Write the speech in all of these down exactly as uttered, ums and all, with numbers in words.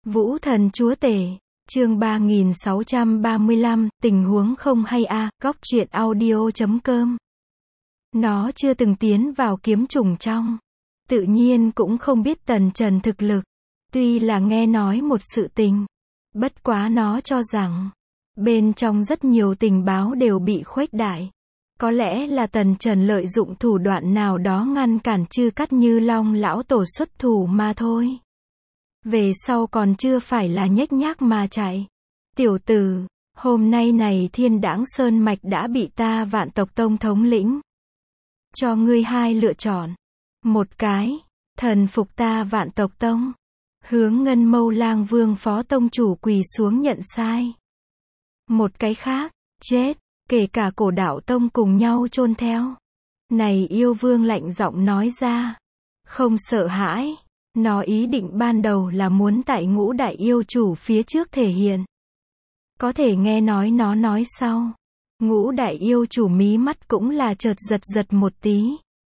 Vũ thần chúa tể, chương ba nghìn sáu trăm ba mươi lăm, tình huống không hay a, à, góc truyện audio chấm com. Nó chưa từng tiến vào kiếm trùng trong. Tự nhiên cũng không biết Tần Trần thực lực. Tuy là nghe nói một sự tình. Bất quá nó cho rằng, bên trong rất nhiều tình báo đều bị khuếch đại. Có lẽ là Tần Trần lợi dụng thủ đoạn nào đó ngăn cản Chư Cắt Như Long lão tổ xuất thủ mà thôi. Về sau còn chưa phải là nhếch nhác mà chạy. Tiểu tử, hôm nay này Thiên Đãng Sơn Mạch đã bị ta Vạn Tộc Tông thống lĩnh. Cho ngươi hai lựa chọn. Một cái, thần phục ta Vạn Tộc Tông. Hướng Ngân Mâu Lang Vương phó tông chủ quỳ xuống nhận sai. Một cái khác, chết, kể cả Cổ Đạo Tông cùng nhau chôn theo. Này yêu vương lạnh giọng nói ra. Không sợ hãi. Nó ý định ban đầu là muốn tại Ngũ Đại Yêu Chủ phía trước thể hiện. Có thể nghe nói nó nói sau. Ngũ Đại Yêu Chủ mí mắt cũng là chợt giật giật một tí.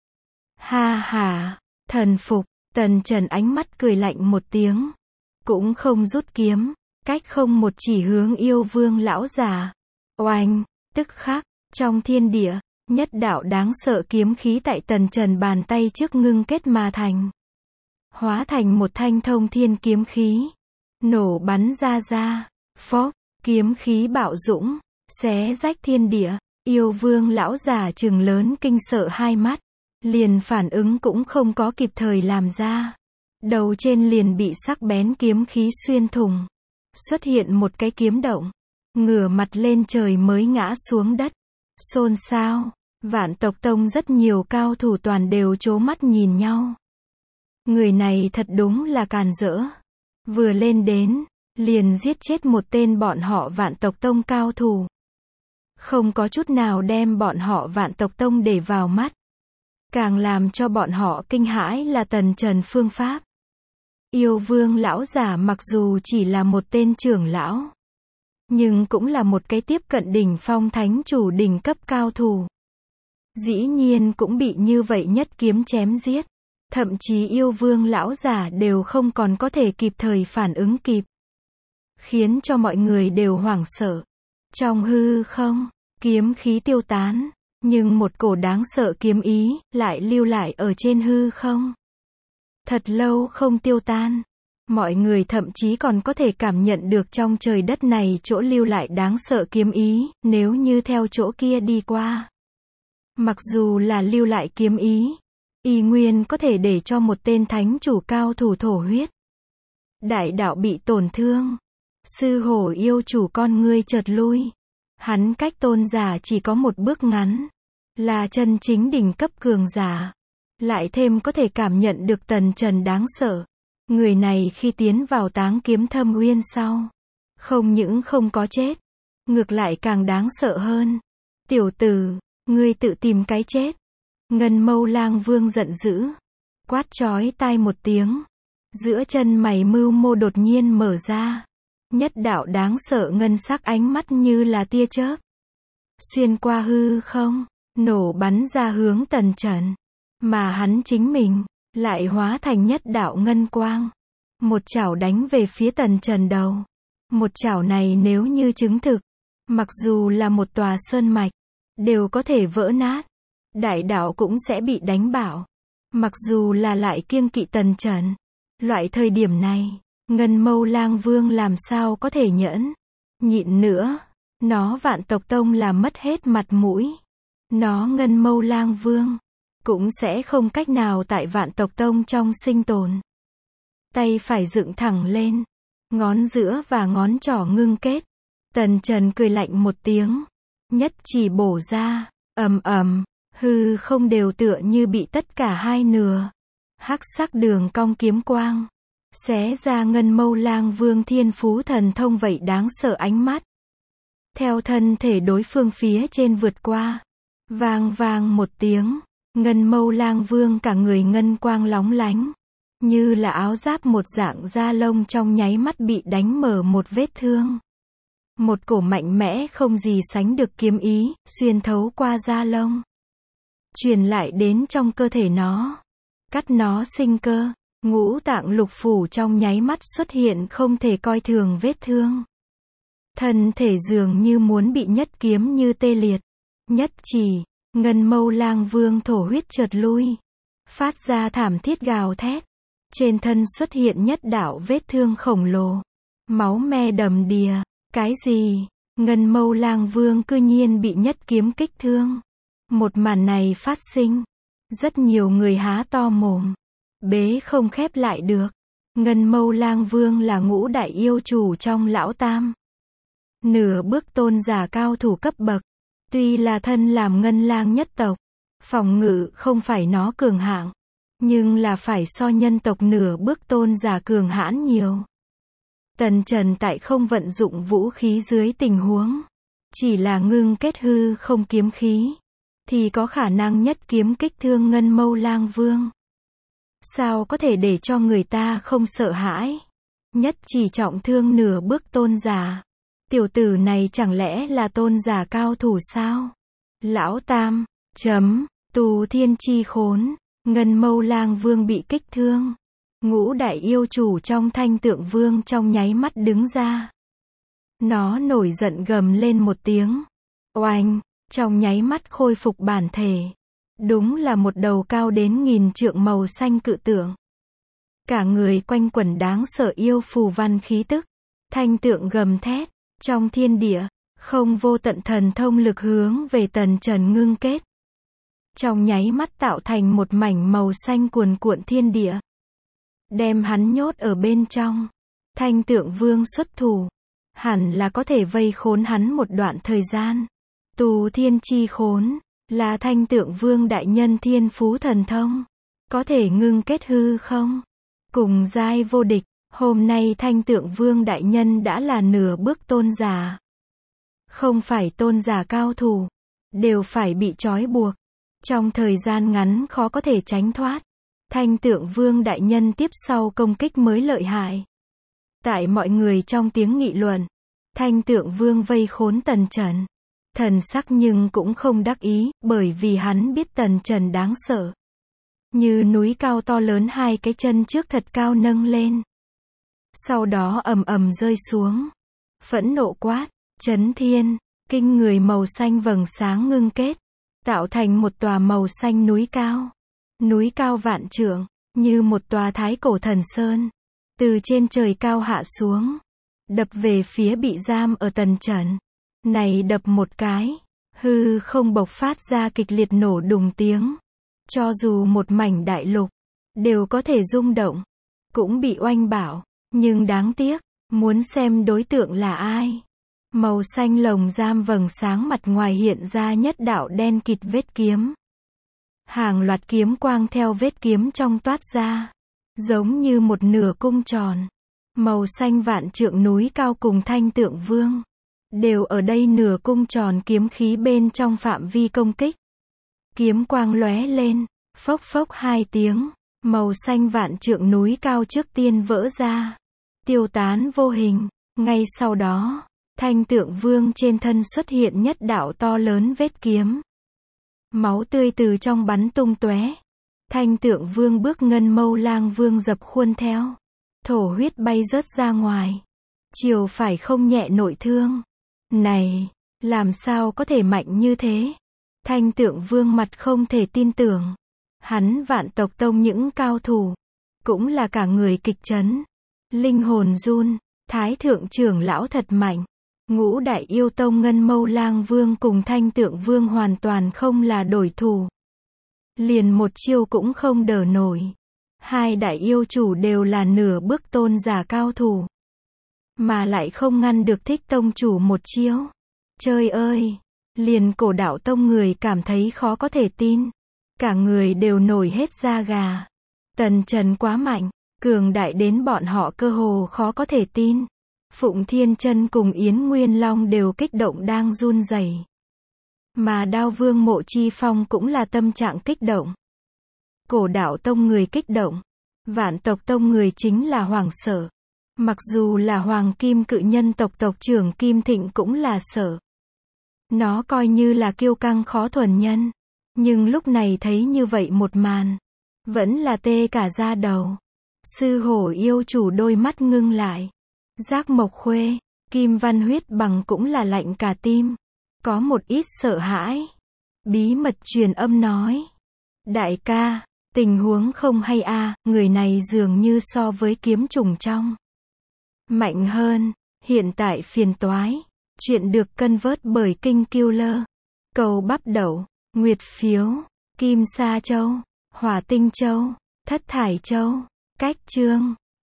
Ha ha, thần phục, Tần Trần ánh mắt cười lạnh một tiếng. Cũng không rút kiếm, cách không một chỉ hướng yêu vương lão già. Oanh, tức khắc, trong thiên địa, nhất đạo đáng sợ kiếm khí tại Tần Trần bàn tay trước ngưng kết mà thành. Hóa thành một thanh thông thiên kiếm khí. Nổ bắn ra ra. Phốc, kiếm khí bạo dũng. Xé rách thiên địa. Yêu vương lão già trừng lớn kinh sợ hai mắt. Liền phản ứng cũng không có kịp thời làm ra. Đầu trên liền bị sắc bén kiếm khí xuyên thủng. Xuất hiện một cái kiếm động. Ngửa mặt lên trời mới ngã xuống đất. Xôn xao. Vạn Tộc Tông rất nhiều cao thủ toàn đều trố mắt nhìn nhau. Người này thật đúng là càn rỡ. Vừa lên đến, liền giết chết một tên bọn họ Vạn Tộc Tông cao thủ. Không có chút nào đem bọn họ Vạn Tộc Tông để vào mắt. Càng làm cho bọn họ kinh hãi là Tần Trần phương pháp. Yêu vương lão giả mặc dù chỉ là một tên trưởng lão, nhưng cũng là một cái tiếp cận đỉnh phong thánh chủ đỉnh cấp cao thủ. Dĩ nhiên cũng bị như vậy nhất kiếm chém giết. Thậm chí yêu vương lão giả đều không còn có thể kịp thời phản ứng kịp. Khiến cho mọi người đều hoảng sợ. Trong hư không, kiếm khí tiêu tán. Nhưng một cổ đáng sợ kiếm ý, lại lưu lại ở trên hư không. Thật lâu không tiêu tan. Mọi người thậm chí còn có thể cảm nhận được trong trời đất này chỗ lưu lại đáng sợ kiếm ý, nếu như theo chỗ kia đi qua. Mặc dù là lưu lại kiếm ý, y nguyên có thể để cho một tên thánh chủ cao thủ thổ huyết. Đại đạo bị tổn thương. Sư hổ yêu chủ con ngươi chợt lui. Hắn cách tôn giả chỉ có một bước ngắn. Là chân chính đỉnh cấp cường giả. Lại thêm có thể cảm nhận được Tần Trần đáng sợ. Người này khi tiến vào Táng Kiếm Thâm Uyên sau. Không những không có chết. Ngược lại càng đáng sợ hơn. Tiểu tử, ngươi tự tìm cái chết. Ngân Mâu Lang Vương giận dữ. Quát chói tai một tiếng. Giữa chân mày mưu mô đột nhiên mở ra. Nhất đạo đáng sợ ngân sắc ánh mắt như là tia chớp. Xuyên qua hư không. Nổ bắn ra hướng Tần Trần. Mà hắn chính mình. Lại hóa thành nhất đạo ngân quang. Một chảo đánh về phía Tần Trần đầu. Một chảo này nếu như chứng thực. Mặc dù là một tòa sơn mạch. Đều có thể vỡ nát. Đại đạo cũng sẽ bị đánh bạo. Mặc dù là lại kiêng kỵ Tần Trần. Loại thời điểm này, Ngân Mâu Lang Vương làm sao có thể nhẫn. Nhịn nữa. Nó Vạn Tộc Tông là mất hết mặt mũi. Nó Ngân Mâu Lang Vương. Cũng sẽ không cách nào tại Vạn Tộc Tông trong sinh tồn. Tay phải dựng thẳng lên. Ngón giữa và ngón trỏ ngưng kết. Tần Trần cười lạnh một tiếng. Nhất chỉ bổ ra. Ầm ầm. Hư không đều tựa như bị tất cả hai nửa. Hắc sắc đường cong kiếm quang. Xé ra Ngân Mâu Lang Vương thiên phú thần thông vậy đáng sợ ánh mắt. Theo thân thể đối phương phía trên vượt qua. Vang vang một tiếng. Ngân Mâu Lang Vương cả người ngân quang lóng lánh. Như là áo giáp một dạng da lông trong nháy mắt bị đánh mở một vết thương. Một cổ mạnh mẽ không gì sánh được kiếm ý, xuyên thấu qua da lông. Truyền lại đến trong cơ thể nó. Cắt nó sinh cơ. Ngũ tạng lục phủ trong nháy mắt xuất hiện không thể coi thường vết thương. Thân thể dường như muốn bị nhất kiếm như tê liệt. Nhất chỉ, Ngân Mâu Lang Vương thổ huyết trượt lui, phát ra thảm thiết gào thét. Trên thân xuất hiện nhất đạo vết thương khổng lồ, máu me đầm đìa. Cái gì? Ngân Mâu Lang Vương cư nhiên bị nhất kiếm kích thương. Một màn này phát sinh, rất nhiều người há to mồm, bế không khép lại được. Ngân Mâu Lang Vương là ngũ đại yêu chủ trong lão tam, nửa bước tôn giả cao thủ cấp bậc. Tuy là thân làm ngân lang nhất tộc, phòng ngự không phải nó cường hạng, nhưng là phải so nhân tộc nửa bước tôn giả cường hãn nhiều. Tần Trần tại không vận dụng vũ khí dưới tình huống, chỉ là ngưng kết hư không kiếm khí, thì có khả năng nhất kiếm kích thương Ngân Mâu Lang Vương. Sao có thể để cho người ta không sợ hãi? Nhất chỉ trọng thương nửa bước tôn giả. Tiểu tử này chẳng lẽ là tôn giả cao thủ sao? Lão Tam, chấm, Tù Thiên Chi Khốn, Ngân Mâu Lang Vương bị kích thương. Ngũ đại yêu chủ trong Thanh Tượng Vương trong nháy mắt đứng ra. Nó nổi giận gầm lên một tiếng. Oanh, trong nháy mắt khôi phục bản thể. Đúng là một đầu cao đến nghìn trượng màu xanh cự tượng. Cả người quanh quẩn đáng sợ yêu phù văn khí tức. Thanh tượng gầm thét. Trong thiên địa, không vô tận thần thông lực hướng về Tần Trần ngưng kết. Trong nháy mắt tạo thành một mảnh màu xanh cuồn cuộn thiên địa. Đem hắn nhốt ở bên trong. Thanh Tượng Vương xuất thủ, hẳn là có thể vây khốn hắn một đoạn thời gian. Tù Thiên Chi Khốn, là Thanh Tượng Vương đại nhân thiên phú thần thông. Có thể ngưng kết hư không? Cùng giai vô địch. Hôm nay Thanh Tượng Vương đại nhân đã là nửa bước tôn giả. Không phải tôn giả cao thủ, đều phải bị trói buộc. Trong thời gian ngắn khó có thể tránh thoát. Thanh Tượng Vương đại nhân tiếp sau công kích mới lợi hại. Tại mọi người trong tiếng nghị luận, Thanh Tượng Vương vây khốn Tần Trần. Thần sắc nhưng cũng không đắc ý, bởi vì hắn biết Tần Trần đáng sợ. Như núi cao to lớn, hai cái chân trước thật cao nâng lên. Sau đó ầm ầm rơi xuống. Phẫn nộ quát, chấn thiên, kinh người màu xanh vầng sáng ngưng kết, tạo thành một tòa màu xanh núi cao. Núi cao vạn trượng, như một tòa thái cổ thần sơn, từ trên trời cao hạ xuống, đập về phía bị giam ở Tần Trần. Này đập một cái, hư không bộc phát ra kịch liệt nổ đùng tiếng. Cho dù một mảnh đại lục, đều có thể rung động, cũng bị oanh bảo. Nhưng đáng tiếc, muốn xem đối tượng là ai. Màu xanh lồng giam vầng sáng mặt ngoài hiện ra nhất đạo đen kịt vết kiếm. Hàng loạt kiếm quang theo vết kiếm trong toát ra, giống như một nửa cung tròn. Màu xanh vạn trượng núi cao cùng Thanh Tượng Vương, đều ở đây nửa cung tròn kiếm khí bên trong phạm vi công kích. Kiếm quang lóe lên, phốc phốc hai tiếng, màu xanh vạn trượng núi cao trước tiên vỡ ra, tiêu tán vô hình. Ngay sau đó, Thanh Tượng Vương trên thân xuất hiện nhất đạo to lớn vết kiếm. Máu tươi từ trong bắn tung tóe. Thanh Tượng Vương bước Ngân Mâu Lang Vương dập khuôn theo. Thổ huyết bay rớt ra ngoài. Chiều phải không nhẹ nội thương. Này, làm sao có thể mạnh như thế? Thanh Tượng Vương mặt không thể tin tưởng. Hắn Vạn Tộc Tông những cao thủ, cũng là cả người kịch chấn. Linh hồn run, Thái Thượng trưởng lão thật mạnh. Ngũ đại yêu tông Ngân Mâu Lang Vương cùng Thanh Tượng Vương hoàn toàn không là đối thủ. Liền một chiêu cũng không đỡ nổi. Hai đại yêu chủ đều là nửa bước tôn giả cao thủ, mà lại không ngăn được Thích tông chủ một chiêu. Trời ơi, liền Cổ Đạo tông người cảm thấy khó có thể tin. Cả người đều nổi hết da gà. Tần Trần quá mạnh, cường đại đến bọn họ cơ hồ khó có thể tin. Phụng Thiên Chân cùng Yến Nguyên Long đều kích động đang run rẩy. Mà Đao Vương Mộ Chi Phong cũng là tâm trạng kích động. Cổ Đạo tông người kích động, Vạn Tộc tông người chính là hoảng sợ. Mặc dù là Hoàng Kim Cự Nhân tộc tộc trưởng Kim Thịnh cũng là sợ. Nó coi như là kiêu căng khó thuần nhân, nhưng lúc này thấy như vậy một màn, vẫn là tê cả da đầu. Sư hổ yêu chủ đôi mắt ngưng lại. Giác Mộc Khuê, Kim Văn huyết bằng cũng là lạnh cả tim. Có một ít sợ hãi. Bí mật truyền âm nói. Đại ca, tình huống không hay a, người này dường như so với kiếm trùng trong mạnh hơn, hiện tại phiền toái. Chuyện được cân vớt bởi Kinh Killer. Cầu bắp đậu, Nguyệt phiếu, Kim Sa Châu, Hỏa Tinh Châu, Thất Thải Châu, Cách Chương.